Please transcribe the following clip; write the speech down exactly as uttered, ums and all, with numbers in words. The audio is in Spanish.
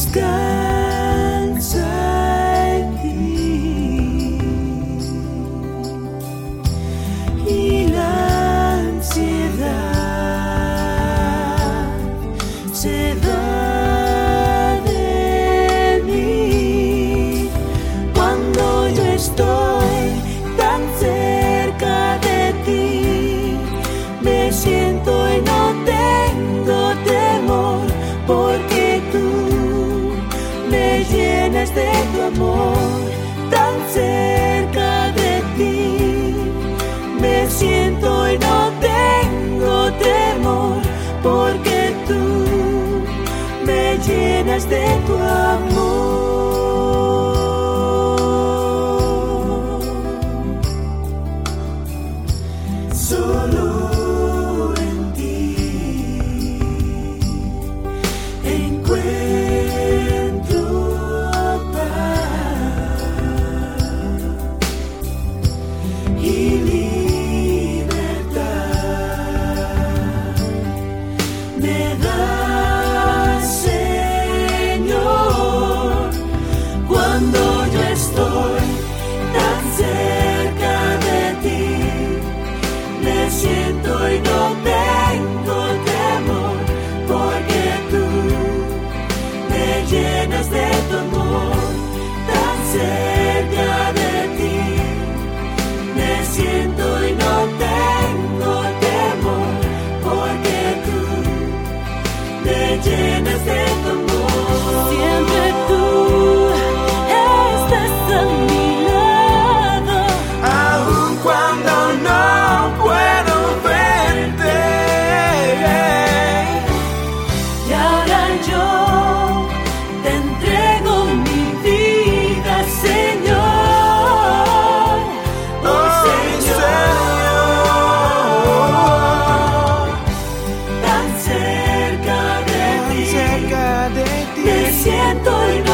descansa en ti, y la ansiedad se va de mí. Cuando yo estoy tan cerca de ti, me siento y no tengo temor, porque tú me llenas de tu amor. Tan cerca de ti, me siento y no tengo temor, porque tú me llenas de tu amor. Solo en ti encuentro paz y libertad. Me das, Señor, cuando yo estoy tan cerca de ti. Me siento y no tengo temor, porque tú me llenas de tu amor. Tan cerca de ti, me siento y no tengo temor, porque tú me llenas de tu amor. Siempre tú estás a mi lado, aun cuando no puedo verte. Y ahora yo te entrego mi vida, Señor. Oh, Señor, tan cerca de ti, me siento y